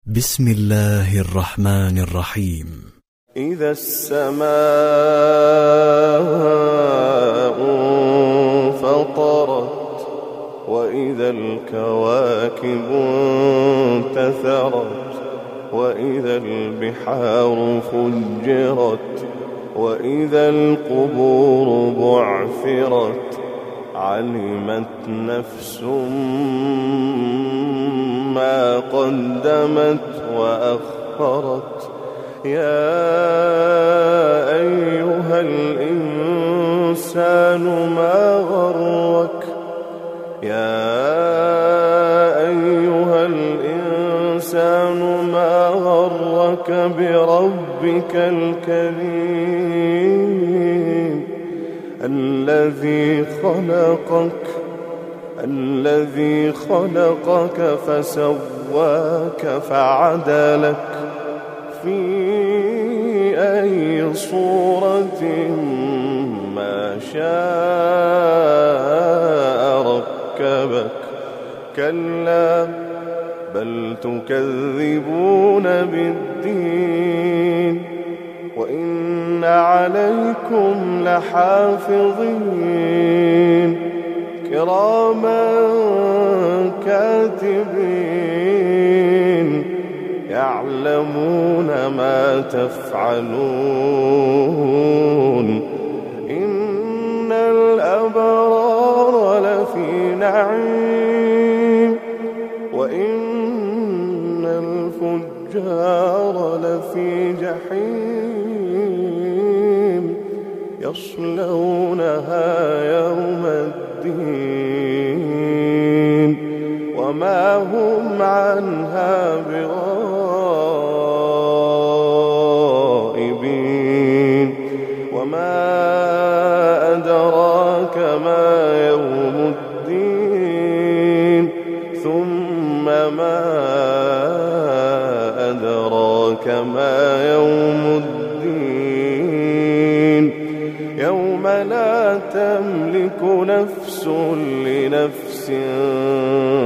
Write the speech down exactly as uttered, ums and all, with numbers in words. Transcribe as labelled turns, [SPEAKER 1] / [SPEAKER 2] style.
[SPEAKER 1] بسم الله الرحمن الرحيم.
[SPEAKER 2] إذا السماء انفطرت وإذا الكواكب انتثرت وإذا البحار فجرت وإذا القبور بعثرت علمت نفس ما قدمت وأخرت. يا أيها الإنسان ما غرك يا أيها الإنسان ما غرك بربك الكريم الذي خلقك الذي خلقك فسواك فعدلك في أي صورة ما شاء ركبك. كلا بل تكذبون بالدين وإن عليكم لحافظين كراما كاتبين يعلمون ما تفعلون. إن الأبرار لفي نعيم وإن الفجار لفي جحيم يصلونها يوم الدين وما هم عنها بغائبين. وما أدراك ما يوم الدين ثم ما أدراك ما يوم الدين يوم لا تملك نفس لنفس